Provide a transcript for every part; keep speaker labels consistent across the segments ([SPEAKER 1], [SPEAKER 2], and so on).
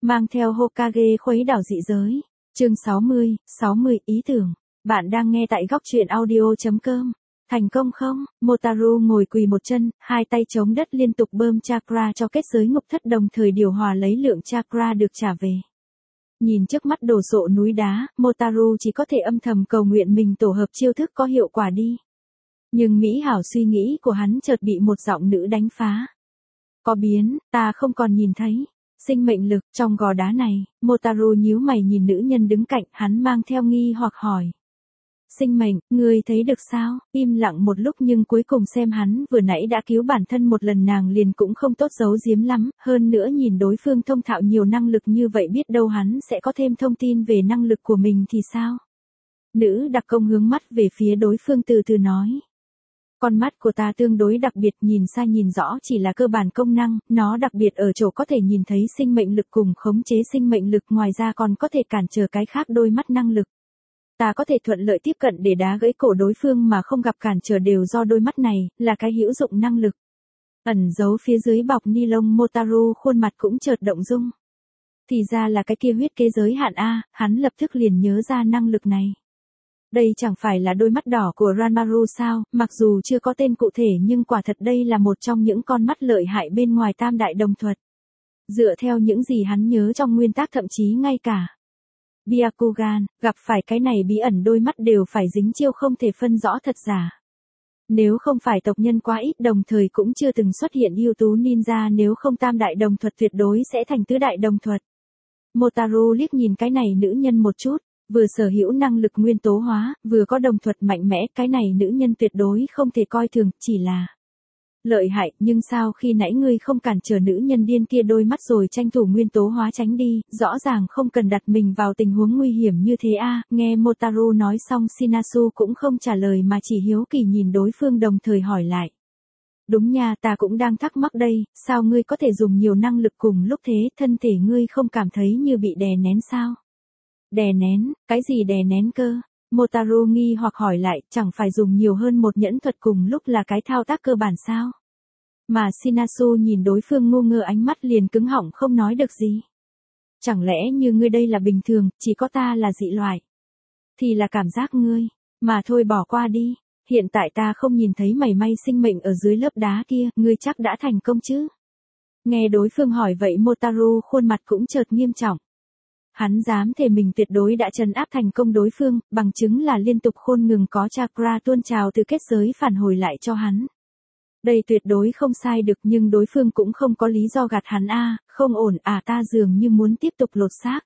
[SPEAKER 1] Mang theo Hokage khuấy đảo dị giới. Chương 60 ý tưởng. Bạn đang nghe tại góc truyện audio.com. Thành công không? Motaru ngồi quỳ một chân, hai tay chống đất liên tục bơm chakra cho kết giới ngục thất, đồng thời điều hòa lấy lượng chakra được trả về. Nhìn trước mắt đổ sộ núi đá, Motaru chỉ có thể âm thầm cầu nguyện mình tổ hợp chiêu thức có hiệu quả đi. Nhưng mỹ hảo suy nghĩ của hắn chợt bị một giọng nữ đánh phá. Có biến, ta không còn nhìn thấy. Sinh mệnh lực trong gò đá này. Motaru nhíu mày nhìn nữ nhân đứng cạnh, hắn mang theo nghi hoặc hỏi. Sinh mệnh, ngươi thấy được sao? Im lặng một lúc nhưng cuối cùng xem hắn vừa nãy đã cứu bản thân một lần, nàng liền cũng không tốt giấu giếm lắm, hơn nữa nhìn đối phương thông thạo nhiều năng lực như vậy, biết đâu hắn sẽ có thêm thông tin về năng lực của mình thì sao? Nữ đặc công hướng mắt về phía đối phương từ từ nói. Con mắt của ta tương đối đặc biệt, nhìn xa nhìn rõ chỉ là cơ bản công năng, nó đặc biệt ở chỗ có thể nhìn thấy sinh mệnh lực cùng khống chế sinh mệnh lực, ngoài ra còn có thể cản trở cái khác đôi mắt năng lực. Ta có thể thuận lợi tiếp cận để đá gãy cổ đối phương mà không gặp cản trở đều do đôi mắt này, là cái hữu dụng năng lực. Ẩn giấu phía dưới bọc ni lông, Motaru khuôn mặt cũng chợt động dung. Thì ra là cái kia huyết kế giới hạn A, hắn lập tức liền nhớ ra năng lực này. Đây chẳng phải là đôi mắt đỏ của Ranmaru sao, mặc dù chưa có tên cụ thể nhưng quả thật đây là một trong những con mắt lợi hại bên ngoài tam đại đồng thuật. Dựa theo những gì hắn nhớ trong nguyên tắc, thậm chí ngay cả Byakugan, gặp phải cái này bí ẩn đôi mắt đều phải dính chiêu không thể phân rõ thật giả. Nếu không phải tộc nhân quá ít, đồng thời cũng chưa từng xuất hiện ưu tú ninja, nếu không tam đại đồng thuật tuyệt đối sẽ thành tứ đại đồng thuật. Motaru liếc nhìn cái này nữ nhân một chút, vừa sở hữu năng lực nguyên tố hóa, vừa có đồng thuật mạnh mẽ, cái này nữ nhân tuyệt đối không thể coi thường, chỉ là lợi hại, nhưng sao khi nãy ngươi không cản trở nữ nhân điên kia đôi mắt rồi tranh thủ nguyên tố hóa tránh đi, rõ ràng không cần đặt mình vào tình huống nguy hiểm như thế a. Nghe Motaru nói xong, Shinasu cũng không trả lời mà chỉ hiếu kỳ nhìn đối phương, đồng thời hỏi lại. Đúng nha, ta cũng đang thắc mắc đây, sao ngươi có thể dùng nhiều năng lực cùng lúc thế, thân thể ngươi không cảm thấy như bị đè nén sao? Đè nén, cái gì đè nén cơ? Motaru nghi hoặc hỏi lại, chẳng phải dùng nhiều hơn một nhẫn thuật cùng lúc là cái thao tác cơ bản sao? Mà Shinasu nhìn đối phương ngu ngơ, ánh mắt liền cứng họng không nói được gì. Chẳng lẽ như ngươi đây là bình thường, chỉ có ta là dị loại? Thì là cảm giác ngươi, mà thôi bỏ qua đi, hiện tại ta không nhìn thấy mảy may sinh mệnh ở dưới lớp đá kia, ngươi chắc đã thành công chứ? Nghe đối phương hỏi vậy, Motaru khuôn mặt cũng chợt nghiêm trọng. Hắn dám thề mình tuyệt đối đã trấn áp thành công đối phương, bằng chứng là liên tục khôn ngừng có chakra tuôn trào từ kết giới phản hồi lại cho hắn. Đây tuyệt đối không sai được, nhưng đối phương cũng không có lý do gạt hắn a, không ổn à, ta dường như muốn tiếp tục lột xác.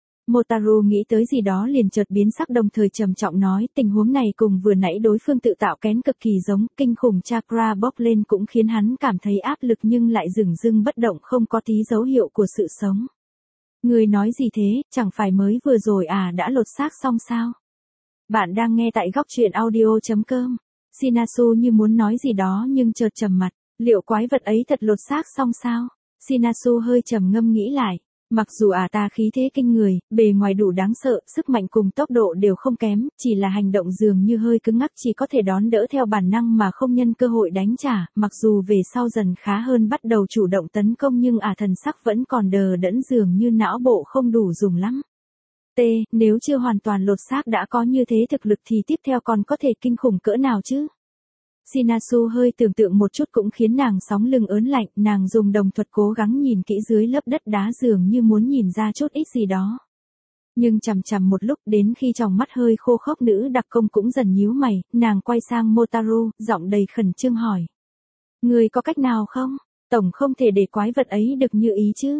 [SPEAKER 1] Motaru nghĩ tới gì đó liền chợt biến sắc, đồng thời trầm trọng nói, tình huống này cùng vừa nãy đối phương tự tạo kén cực kỳ giống, kinh khủng chakra bốc lên cũng khiến hắn cảm thấy áp lực nhưng lại dửng dưng bất động, không có tí dấu hiệu của sự sống. Người nói gì thế, chẳng phải mới vừa rồi à đã lột xác xong sao? Bạn đang nghe tại góc truyện audio.com. Shinasu như muốn nói gì đó nhưng chợt trầm mặt, liệu quái vật ấy thật lột xác xong sao? Shinasu hơi trầm ngâm nghĩ lại, mặc dù ta khí thế kinh người, bề ngoài đủ đáng sợ, sức mạnh cùng tốc độ đều không kém, chỉ là hành động dường như hơi cứng ngắc, chỉ có thể đón đỡ theo bản năng mà không nhân cơ hội đánh trả, mặc dù về sau dần khá hơn, bắt đầu chủ động tấn công nhưng thần sắc vẫn còn đờ đẫn, dường như não bộ không đủ dùng lắm. Nếu chưa hoàn toàn lột xác đã có như thế thực lực thì tiếp theo còn có thể kinh khủng cỡ nào chứ? Shinasu hơi tưởng tượng một chút cũng khiến nàng sóng lưng ớn lạnh, nàng dùng đồng thuật cố gắng nhìn kỹ dưới lớp đất đá, dường như muốn nhìn ra chút ít gì đó. Nhưng chằm chằm một lúc, đến khi tròng mắt hơi khô khốc, nữ đặc công cũng dần nhíu mày, nàng quay sang Motaru, giọng đầy khẩn trương hỏi. Người có cách nào không? Tổng không thể để quái vật ấy được như ý chứ?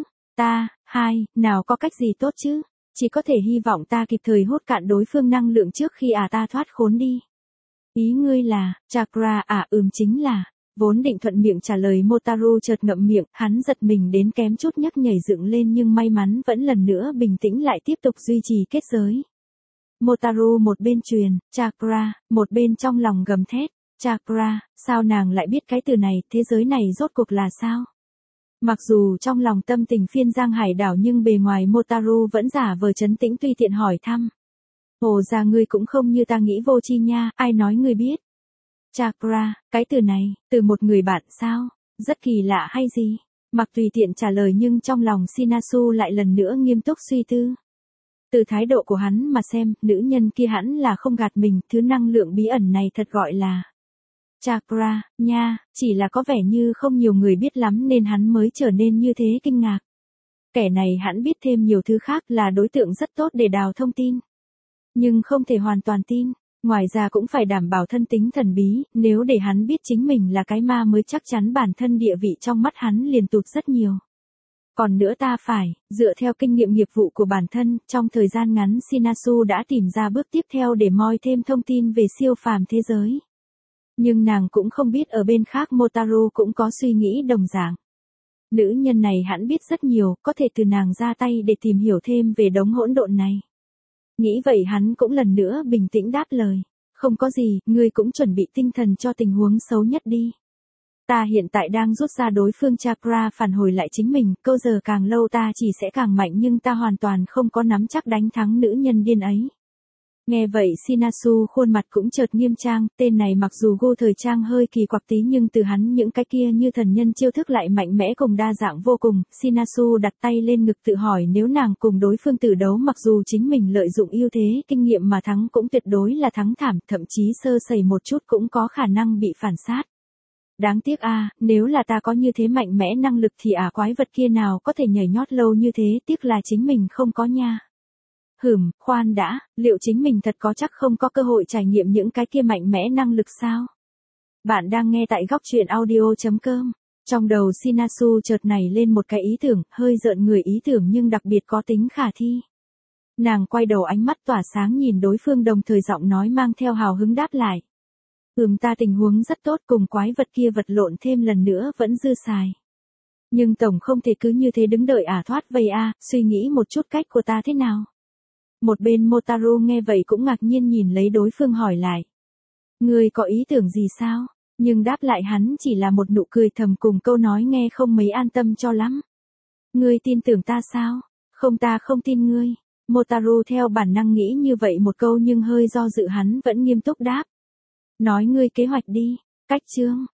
[SPEAKER 1] Nào có cách gì tốt chứ? Chỉ có thể hy vọng ta kịp thời hút cạn đối phương năng lượng trước khi ta thoát khốn đi. Ý ngươi là, chakra chính là. Vốn định thuận miệng trả lời, Motaru chợt ngậm miệng, hắn giật mình đến kém chút nhấc nhảy dựng lên nhưng may mắn vẫn lần nữa bình tĩnh lại tiếp tục duy trì kết giới. Motaru một bên truyền, chakra, một bên trong lòng gầm thét, chakra, sao nàng lại biết cái từ này, thế giới này rốt cuộc là sao? Mặc dù trong lòng tâm tình phiên giang hải đảo nhưng bề ngoài Motaru vẫn giả vờ trấn tĩnh tùy tiện hỏi thăm. Ồ ra ngươi cũng không như ta nghĩ vô tri nha, ai nói ngươi biết? Chakra, cái từ này, từ một người bạn sao? Rất kỳ lạ hay gì? Mặc tùy tiện trả lời nhưng trong lòng Shinasu lại lần nữa nghiêm túc suy tư. Từ thái độ của hắn mà xem, nữ nhân kia hẳn là không gạt mình, thứ năng lượng bí ẩn này thật gọi là chakra, nha, chỉ là có vẻ như không nhiều người biết lắm nên hắn mới trở nên như thế kinh ngạc. Kẻ này hẳn biết thêm nhiều thứ khác, là đối tượng rất tốt để đào thông tin. Nhưng không thể hoàn toàn tin, ngoài ra cũng phải đảm bảo thân tính thần bí, nếu để hắn biết chính mình là cái ma mới chắc chắn bản thân địa vị trong mắt hắn liền tụt rất nhiều. Còn nữa ta phải, dựa theo kinh nghiệm nghiệp vụ của bản thân, trong thời gian ngắn Shinasu đã tìm ra bước tiếp theo để moi thêm thông tin về siêu phàm thế giới. Nhưng nàng cũng không biết ở bên khác Motaru cũng có suy nghĩ đồng dạng. Nữ nhân này hẳn biết rất nhiều, có thể từ nàng ra tay để tìm hiểu thêm về đống hỗn độn này. Nghĩ vậy hắn cũng lần nữa bình tĩnh đáp lời. Không có gì, ngươi cũng chuẩn bị tinh thần cho tình huống xấu nhất đi. Ta hiện tại đang rút ra đối phương chakra phản hồi lại chính mình, câu giờ càng lâu ta chỉ sẽ càng mạnh nhưng ta hoàn toàn không có nắm chắc đánh thắng nữ nhân điên ấy. Nghe vậy Shinasu khuôn mặt cũng chợt nghiêm trang, tên này mặc dù gu thời trang hơi kỳ quặc tí nhưng từ hắn những cái kia như thần nhân chiêu thức lại mạnh mẽ cùng đa dạng vô cùng. Shinasu đặt tay lên ngực tự hỏi nếu nàng cùng đối phương tử đấu mặc dù chính mình lợi dụng ưu thế kinh nghiệm mà thắng cũng tuyệt đối là thắng thảm, thậm chí sơ sẩy một chút cũng có khả năng bị phản sát. Đáng tiếc nếu là ta có như thế mạnh mẽ năng lực thì quái vật kia nào có thể nhảy nhót lâu như thế, tiếc là chính mình không có nha. Khoan đã, liệu chính mình thật có chắc không có cơ hội trải nghiệm những cái kia mạnh mẽ năng lực sao? Bạn đang nghe tại góc truyện audio.com. Trong đầu Shinasu chợt nảy lên một cái ý tưởng, hơi rợn người ý tưởng nhưng đặc biệt có tính khả thi. Nàng quay đầu ánh mắt tỏa sáng nhìn đối phương đồng thời giọng nói mang theo hào hứng đáp lại. Ta tình huống rất tốt cùng quái vật kia vật lộn thêm lần nữa vẫn dư xài. Nhưng tổng không thể cứ như thế đứng đợi thoát vây suy nghĩ một chút cách của ta thế nào. Một bên Motaru nghe vậy cũng ngạc nhiên nhìn lấy đối phương hỏi lại. Ngươi có ý tưởng gì sao? Nhưng đáp lại hắn chỉ là một nụ cười thầm cùng câu nói nghe không mấy an tâm cho lắm. Ngươi tin tưởng ta sao? Không, ta không tin ngươi. Motaru theo bản năng nghĩ như vậy một câu nhưng hơi do dự hắn vẫn nghiêm túc đáp. Nói ngươi kế hoạch đi. Cách chương.